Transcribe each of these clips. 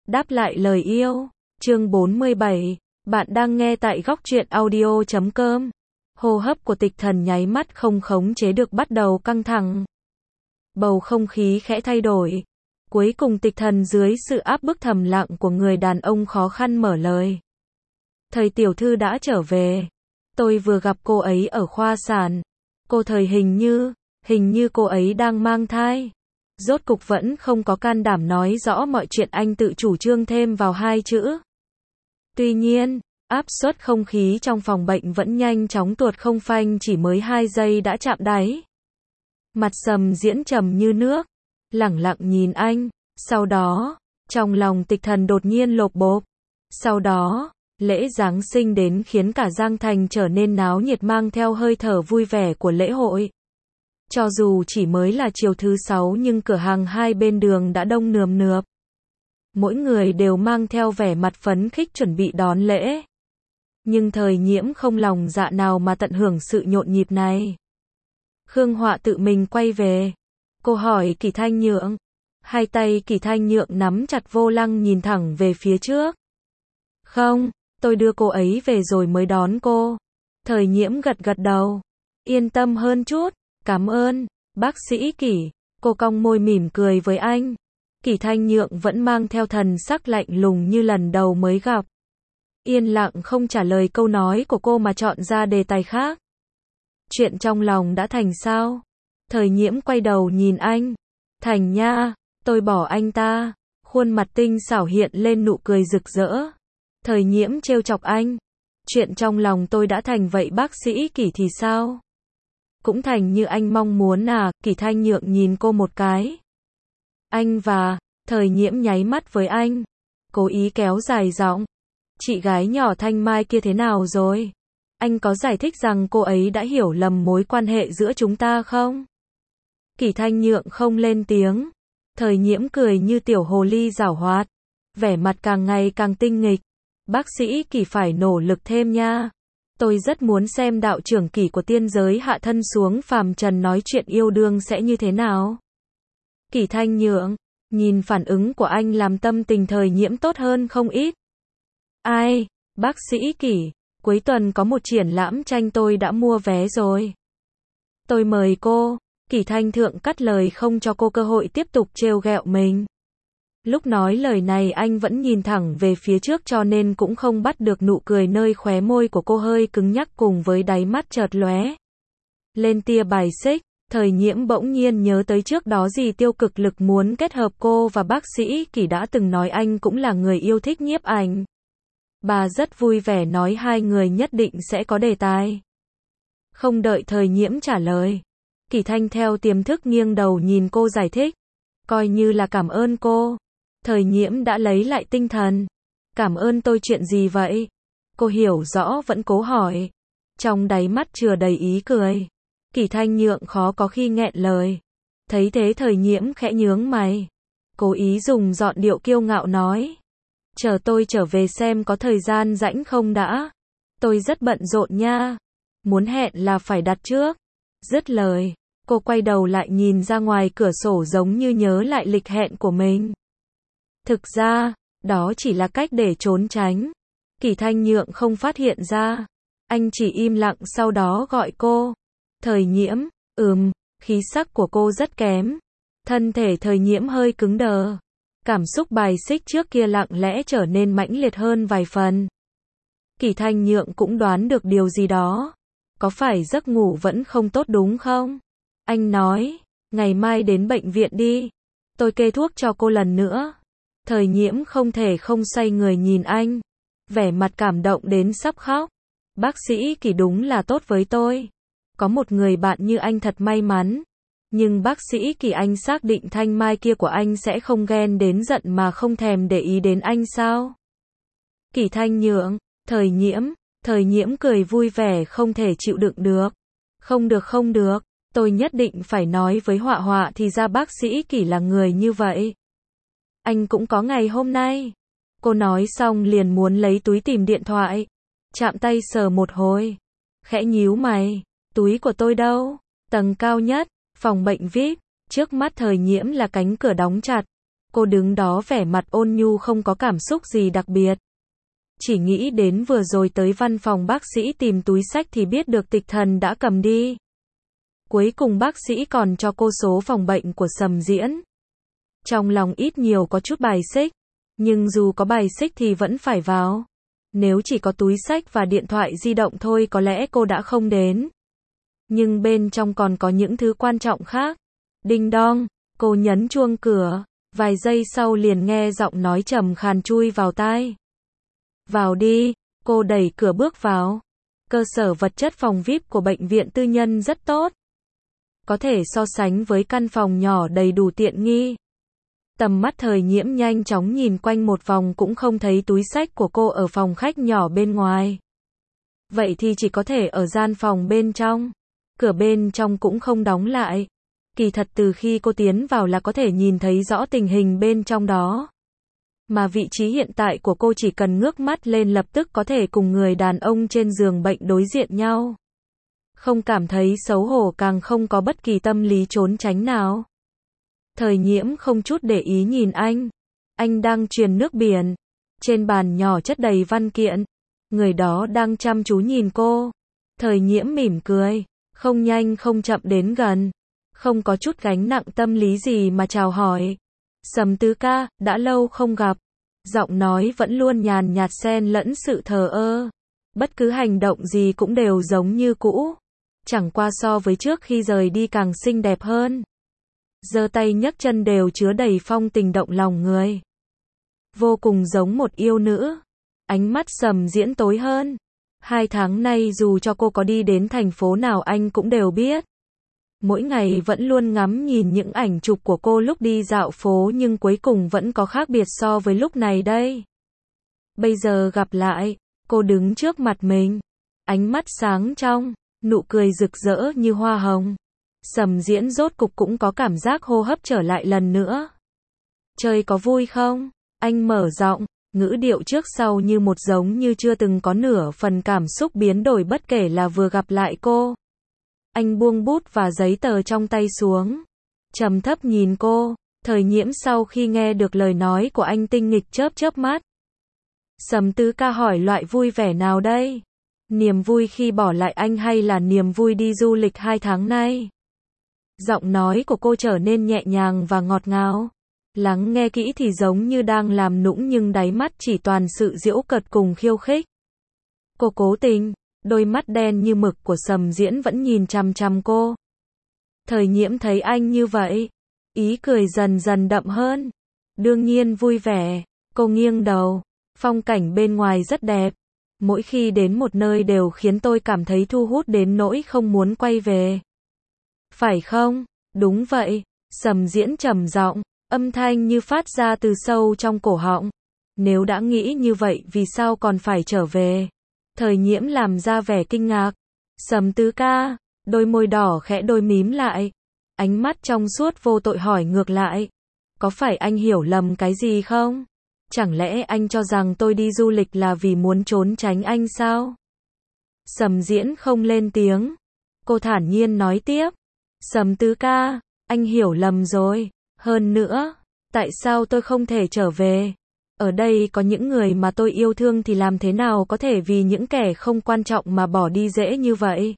Đáp lại lời yêu. Chương 47. Bạn đang nghe tại góc truyện audio.com. Hô hấp của Tịch Thần nháy mắt không khống chế được bắt đầu căng thẳng. Bầu không khí khẽ thay đổi. Cuối cùng Tịch Thần dưới sự áp bức thầm lặng của người đàn ông khó khăn mở lời. Thầy tiểu thư đã trở về. Tôi vừa gặp cô ấy ở khoa sản. Cô thầy hình như cô ấy đang mang thai. Rốt cục vẫn không có can đảm nói rõ mọi chuyện, anh tự chủ trương thêm vào hai chữ. Tuy nhiên, áp suất không khí trong phòng bệnh vẫn nhanh chóng tuột không phanh, chỉ mới 2 giây đã chạm đáy. Mặt Sầm Diễn trầm như nước, lẳng lặng nhìn anh, sau đó, trong lòng Tịch Thần đột nhiên lộp bộp. Sau đó, lễ Giáng sinh đến khiến cả Giang Thành trở nên náo nhiệt, mang theo hơi thở vui vẻ của lễ hội. Cho dù chỉ mới là chiều thứ 6 nhưng cửa hàng hai bên đường đã đông nườm nượp. Mỗi người đều mang theo vẻ mặt phấn khích chuẩn bị đón lễ. Nhưng Thời Nhiễm không lòng dạ nào mà tận hưởng sự nhộn nhịp này. Khương Họa tự mình quay về. Cô hỏi Kỷ Thanh Nhượng. Hai tay Kỷ Thanh Nhượng nắm chặt vô lăng nhìn thẳng về phía trước. Không, tôi đưa cô ấy về rồi mới đón cô. Thời Nhiễm gật gật đầu. Yên tâm hơn chút. Cảm ơn, bác sĩ Kỷ. Cô cong môi mỉm cười với anh. Kỷ Thanh Nhượng vẫn mang theo thần sắc lạnh lùng như lần đầu mới gặp. Yên lặng không trả lời câu nói của cô mà chọn ra đề tài khác. Chuyện trong lòng đã thành sao? Thời Nhiễm quay đầu nhìn anh. Thành nha, tôi bỏ anh ta. Khuôn mặt tinh xảo hiện lên nụ cười rực rỡ. Thời Nhiễm trêu chọc anh. Chuyện trong lòng tôi đã thành, vậy bác sĩ Kỷ thì sao? Cũng thành như anh mong muốn à? Kỷ Thanh Nhượng nhìn cô một cái. Anh và, Thời Nhiễm nháy mắt với anh. Cố ý kéo dài giọng. Chị gái nhỏ Thanh Mai kia thế nào rồi? Anh có giải thích rằng cô ấy đã hiểu lầm mối quan hệ giữa chúng ta không? Kỷ Thanh Nhượng không lên tiếng. Thời Nhiễm cười như tiểu hồ ly giảo hoạt. Vẻ mặt càng ngày càng tinh nghịch. Bác sĩ Kỷ phải nỗ lực thêm nha. Tôi rất muốn xem đạo trưởng Kỷ của tiên giới hạ thân xuống phàm trần nói chuyện yêu đương sẽ như thế nào. Kỷ Thanh Nhượng, nhìn phản ứng của anh làm tâm tình Thời Nhiễm tốt hơn không ít. Ai, bác sĩ Kỷ, cuối tuần có một triển lãm tranh tôi đã mua vé rồi. Tôi mời cô. Kỷ Thanh Thượng cắt lời không cho cô cơ hội tiếp tục trêu ghẹo mình. Lúc nói lời này anh vẫn nhìn thẳng về phía trước cho nên cũng không bắt được nụ cười nơi khóe môi của cô hơi cứng nhắc cùng với đáy mắt chợt lóe lên tia bài xích. Thời Nhiễm bỗng nhiên nhớ tới trước đó gì tiêu cực lực muốn kết hợp cô và bác sĩ Kỷ đã từng nói anh cũng là người yêu thích nhiếp ảnh. Bà rất vui vẻ nói hai người nhất định sẽ có đề tài. Không đợi Thời Nhiễm trả lời, Kỷ Thanh theo tiềm thức nghiêng đầu nhìn cô giải thích. Coi như là cảm ơn cô. Thời Nhiễm đã lấy lại tinh thần. Cảm ơn tôi chuyện gì vậy? Cô hiểu rõ vẫn cố hỏi. Trong đáy mắt chứa đầy ý cười. Kỷ Thanh Nhượng khó có khi nghẹn lời. Thấy thế Thời Nhiễm khẽ nhướng mày. Cố ý dùng giọng điệu kiêu ngạo nói. Chờ tôi trở về xem có thời gian rảnh không đã. Tôi rất bận rộn nha. Muốn hẹn là phải đặt trước. Dứt lời, cô quay đầu lại nhìn ra ngoài cửa sổ giống như nhớ lại lịch hẹn của mình. Thực ra, đó chỉ là cách để trốn tránh. Kỷ Thanh Nhượng không phát hiện ra. Anh chỉ im lặng sau đó gọi cô. Thời Nhiễm, khí sắc của cô rất kém. Thân thể Thời Nhiễm hơi cứng đờ. Cảm xúc bài xích trước kia lặng lẽ trở nên mãnh liệt hơn vài phần. Kỷ Thanh Nhượng cũng đoán được điều gì đó. Có phải giấc ngủ vẫn không tốt đúng không? Anh nói, ngày mai đến bệnh viện đi. Tôi kê thuốc cho cô lần nữa. Thời Nhiễm không thể không xoay người nhìn anh. Vẻ mặt cảm động đến sắp khóc. Bác sĩ Kỷ đúng là tốt với tôi. Có một người bạn như anh thật may mắn. Nhưng bác sĩ Kỷ, anh xác định Thanh Mai kia của anh sẽ không ghen đến giận mà không thèm để ý đến anh sao? Kỷ Thanh Nhượng, Thời Nhiễm cười vui vẻ không thể chịu đựng được. Không được, tôi nhất định phải nói với Họa Họa thì ra bác sĩ Kỷ là người như vậy. Anh cũng có ngày hôm nay. Cô nói xong liền muốn lấy túi tìm điện thoại. Chạm tay sờ một hồi. Khẽ nhíu mày. Túi của tôi đâu? Tầng cao nhất, phòng bệnh VIP. Trước mắt Thời Nhiễm là cánh cửa đóng chặt. Cô đứng đó vẻ mặt ôn nhu không có cảm xúc gì đặc biệt. Chỉ nghĩ đến vừa rồi tới văn phòng bác sĩ tìm túi xách thì biết được Tịch Thần đã cầm đi. Cuối cùng bác sĩ còn cho cô số phòng bệnh của Sầm Diễn. Trong lòng ít nhiều có chút bài xích, nhưng dù có bài xích thì vẫn phải vào. Nếu chỉ có túi xách và điện thoại di động thôi có lẽ cô đã không đến. Nhưng bên trong còn có những thứ quan trọng khác. Đinh đong, cô nhấn chuông cửa, vài giây sau liền nghe giọng nói trầm khàn chui vào tai. Vào đi, cô đẩy cửa bước vào. Cơ sở vật chất phòng VIP của bệnh viện tư nhân rất tốt. Có thể so sánh với căn phòng nhỏ đầy đủ tiện nghi. Tầm mắt Thời Nhiễm nhanh chóng nhìn quanh một vòng cũng không thấy túi xách của cô ở phòng khách nhỏ bên ngoài. Vậy thì chỉ có thể ở gian phòng bên trong. Cửa bên trong cũng không đóng lại. Kỳ thật từ khi cô tiến vào là có thể nhìn thấy rõ tình hình bên trong đó. Mà vị trí hiện tại của cô chỉ cần ngước mắt lên lập tức có thể cùng người đàn ông trên giường bệnh đối diện nhau. Không cảm thấy xấu hổ càng không có bất kỳ tâm lý trốn tránh nào. Thời Nhiễm không chút để ý nhìn anh. Anh đang truyền nước biển. Trên bàn nhỏ chất đầy văn kiện. Người đó đang chăm chú nhìn cô. Thời Nhiễm mỉm cười. Không nhanh không chậm đến gần. Không có chút gánh nặng tâm lý gì mà chào hỏi. Sầm Tứ ca, đã lâu không gặp. Giọng nói vẫn luôn nhàn nhạt xen lẫn sự thờ ơ. Bất cứ hành động gì cũng đều giống như cũ. Chẳng qua so với trước khi rời đi càng xinh đẹp hơn. Giơ tay nhấc chân đều chứa đầy phong tình động lòng người. Vô cùng giống một yêu nữ. Ánh mắt Sầm Diễn tối hơn. 2 tháng nay dù cho cô có đi đến thành phố nào anh cũng đều biết. Mỗi ngày vẫn luôn ngắm nhìn những ảnh chụp của cô lúc đi dạo phố nhưng cuối cùng vẫn có khác biệt so với lúc này đây. Bây giờ gặp lại, cô đứng trước mặt mình. Ánh mắt sáng trong, nụ cười rực rỡ như hoa hồng. Sầm Diễn rốt cục cũng có cảm giác hô hấp trở lại lần nữa. Chơi có vui không? Anh mở giọng, ngữ điệu trước sau như một giống như chưa từng có nửa phần cảm xúc biến đổi bất kể là vừa gặp lại cô. Anh buông bút và giấy tờ trong tay xuống. Trầm thấp nhìn cô. Thời Nhiễm sau khi nghe được lời nói của anh tinh nghịch chớp chớp mắt. Sầm Tứ ca hỏi loại vui vẻ nào đây? Niềm vui khi bỏ lại anh hay là niềm vui đi du lịch 2 tháng nay? Giọng nói của cô trở nên nhẹ nhàng và ngọt ngào. Lắng nghe kỹ thì giống như đang làm nũng nhưng đáy mắt chỉ toàn sự giễu cợt cùng khiêu khích. Cô cố tình, đôi mắt đen như mực của Sầm Diễn vẫn nhìn chằm chằm cô. Thời Nhiễm thấy anh như vậy, ý cười dần dần đậm hơn. Đương nhiên vui vẻ, cô nghiêng đầu, phong cảnh bên ngoài rất đẹp. Mỗi khi đến một nơi đều khiến tôi cảm thấy thu hút đến nỗi không muốn quay về. Phải không? Đúng vậy, Sầm Diễn trầm giọng, âm thanh như phát ra từ sâu trong cổ họng. Nếu đã nghĩ như vậy vì sao còn phải trở về? Thời Nhiễm làm ra vẻ kinh ngạc. Sầm Tứ ca, đôi môi đỏ khẽ đôi mím lại. Ánh mắt trong suốt vô tội hỏi ngược lại. Có phải anh hiểu lầm cái gì không? Chẳng lẽ anh cho rằng tôi đi du lịch là vì muốn trốn tránh anh sao? Sầm Diễn không lên tiếng. Cô thản nhiên nói tiếp. Sầm Tứ ca, anh hiểu lầm rồi. Hơn nữa, tại sao tôi không thể trở về? Ở đây có những người mà tôi yêu thương thì làm thế nào có thể vì những kẻ không quan trọng mà bỏ đi dễ như vậy?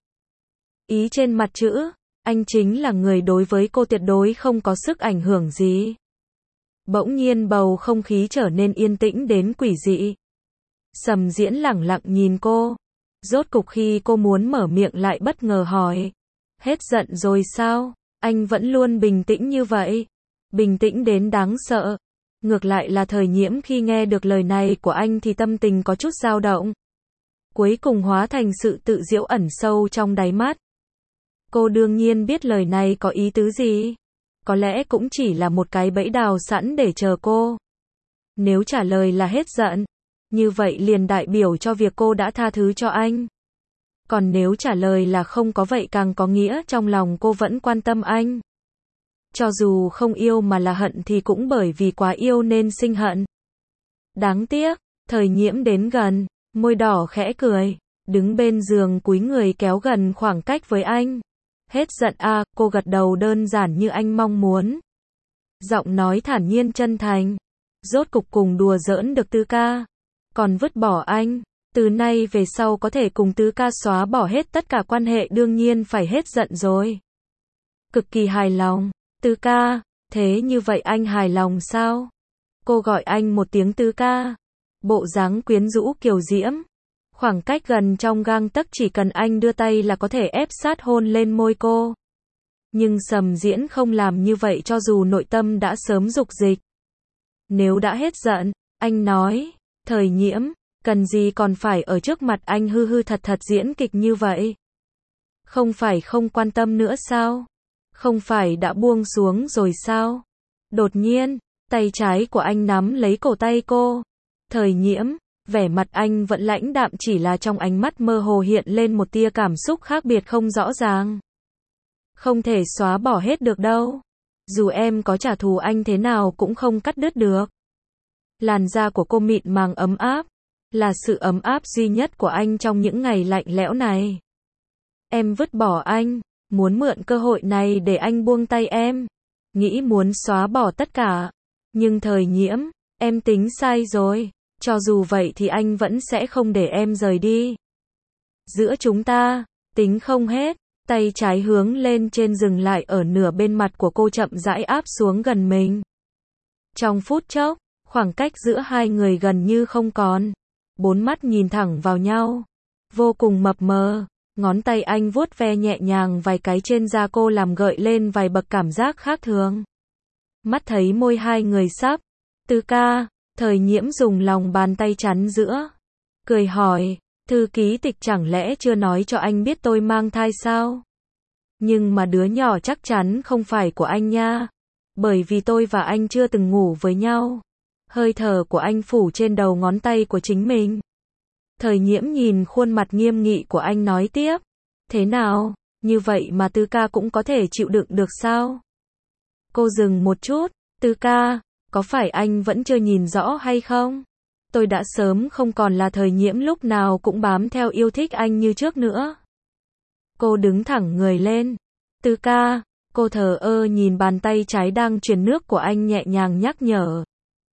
Ý trên mặt chữ, anh chính là người đối với cô tuyệt đối không có sức ảnh hưởng gì. Bỗng nhiên bầu không khí trở nên yên tĩnh đến quỷ dị. Sầm Diễn lẳng lặng nhìn cô. Rốt cục khi cô muốn mở miệng lại bất ngờ hỏi. Hết giận rồi sao? Anh vẫn luôn bình tĩnh như vậy. Bình tĩnh đến đáng sợ. Ngược lại là Thời Nhiễm khi nghe được lời này của anh thì tâm tình có chút dao động. Cuối cùng hóa thành sự tự giễu ẩn sâu trong đáy mắt. Cô đương nhiên biết lời này có ý tứ gì. Có lẽ cũng chỉ là một cái bẫy đào sẵn để chờ cô. Nếu trả lời là hết giận, như vậy liền đại biểu cho việc cô đã tha thứ cho anh. Còn nếu trả lời là không có vậy càng có nghĩa trong lòng cô vẫn quan tâm anh. Cho dù không yêu mà là hận thì cũng bởi vì quá yêu nên sinh hận. Đáng tiếc, Thời Nhiễm đến gần, môi đỏ khẽ cười, đứng bên giường cúi người kéo gần khoảng cách với anh. Hết giận à, cô gật đầu đơn giản như anh mong muốn. Giọng nói thản nhiên chân thành. Rốt cục cùng đùa giỡn được Tứ ca. Còn vứt bỏ anh. Từ nay về sau có thể cùng Tứ ca xóa bỏ hết tất cả quan hệ, đương nhiên phải hết giận rồi. Cực kỳ hài lòng. Tứ ca, thế như vậy anh hài lòng sao? Cô gọi anh một tiếng Tứ ca. Bộ dáng quyến rũ kiều diễm. Khoảng cách gần trong gang tấc, chỉ cần anh đưa tay là có thể ép sát hôn lên môi cô. Nhưng Sầm Diễn không làm như vậy, cho dù nội tâm đã sớm dục dịch. Nếu đã hết giận, anh nói, Thời Nhiễm, cần gì còn phải ở trước mặt anh hư hư thật thật diễn kịch như vậy? Không phải không quan tâm nữa sao? Không phải đã buông xuống rồi sao? Đột nhiên, tay trái của anh nắm lấy cổ tay cô. Thời Nhiễm, vẻ mặt anh vẫn lãnh đạm, chỉ là trong ánh mắt mơ hồ hiện lên một tia cảm xúc khác biệt không rõ ràng. Không thể xóa bỏ hết được đâu. Dù em có trả thù anh thế nào cũng không cắt đứt được. Làn da của cô mịn màng ấm áp, là sự ấm áp duy nhất của anh trong những ngày lạnh lẽo này. Em vứt bỏ anh, muốn mượn cơ hội này để anh buông tay em. Nghĩ muốn xóa bỏ tất cả. Nhưng Thời Nhiễm, em tính sai rồi. Cho dù vậy thì anh vẫn sẽ không để em rời đi. Giữa chúng ta, tính không hết. Tay trái hướng lên trên dừng lại ở nửa bên mặt của cô, chậm rãi áp xuống gần mình. Trong phút chốc, khoảng cách giữa hai người gần như không còn. Bốn mắt nhìn thẳng vào nhau. Vô cùng mập mờ. Ngón tay anh vuốt ve nhẹ nhàng vài cái trên da cô, làm gợi lên vài bậc cảm giác khác thường. Mắt thấy môi hai người sắp. Tứ ca, Thời Nhiễm dùng lòng bàn tay chắn giữa. Cười hỏi, thư ký Tịch chẳng lẽ chưa nói cho anh biết tôi mang thai sao? Nhưng mà đứa nhỏ chắc chắn không phải của anh nha. Bởi vì tôi và anh chưa từng ngủ với nhau. Hơi thở của anh phủ trên đầu ngón tay của chính mình. Thời Nhiễm nhìn khuôn mặt nghiêm nghị của anh nói tiếp. Thế nào, như vậy mà Tứ ca cũng có thể chịu đựng được sao? Cô dừng một chút. Tứ ca, có phải anh vẫn chưa nhìn rõ hay không? Tôi đã sớm không còn là Thời Nhiễm lúc nào cũng bám theo yêu thích anh như trước nữa. Cô đứng thẳng người lên. Tứ ca, cô thờ ơ nhìn bàn tay trái đang truyền nước của anh, nhẹ nhàng nhắc nhở.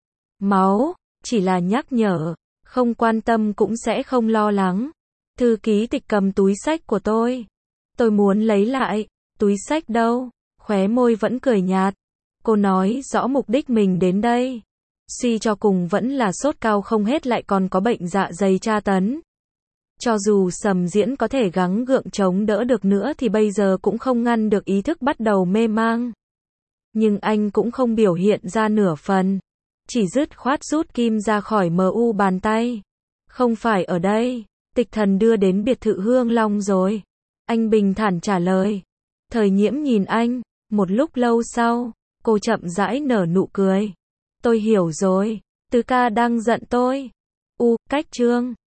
Máu, chỉ là nhắc nhở, không quan tâm cũng sẽ không lo lắng. Thư ký Tịch cầm túi xách của tôi. Tôi muốn lấy lại, túi xách đâu? Khóe môi vẫn cười nhạt. Cô nói rõ mục đích mình đến đây. Suy cho cùng vẫn là sốt cao không hết, lại còn có bệnh dạ dày tra tấn. Cho dù Sầm Diễn có thể gắng gượng chống đỡ được nữa thì bây giờ cũng không ngăn được ý thức bắt đầu mê mang. Nhưng anh cũng không biểu hiện ra nửa phần. Chỉ dứt khoát rút kim ra khỏi MU bàn tay. Không phải ở đây, Tịch Thần đưa đến biệt thự Hương Long rồi. Anh bình thản trả lời. Thời Nhiễm nhìn anh, một lúc lâu sau, cô chậm rãi nở nụ cười. Tôi hiểu rồi, Tứ ca đang giận tôi. Cách chương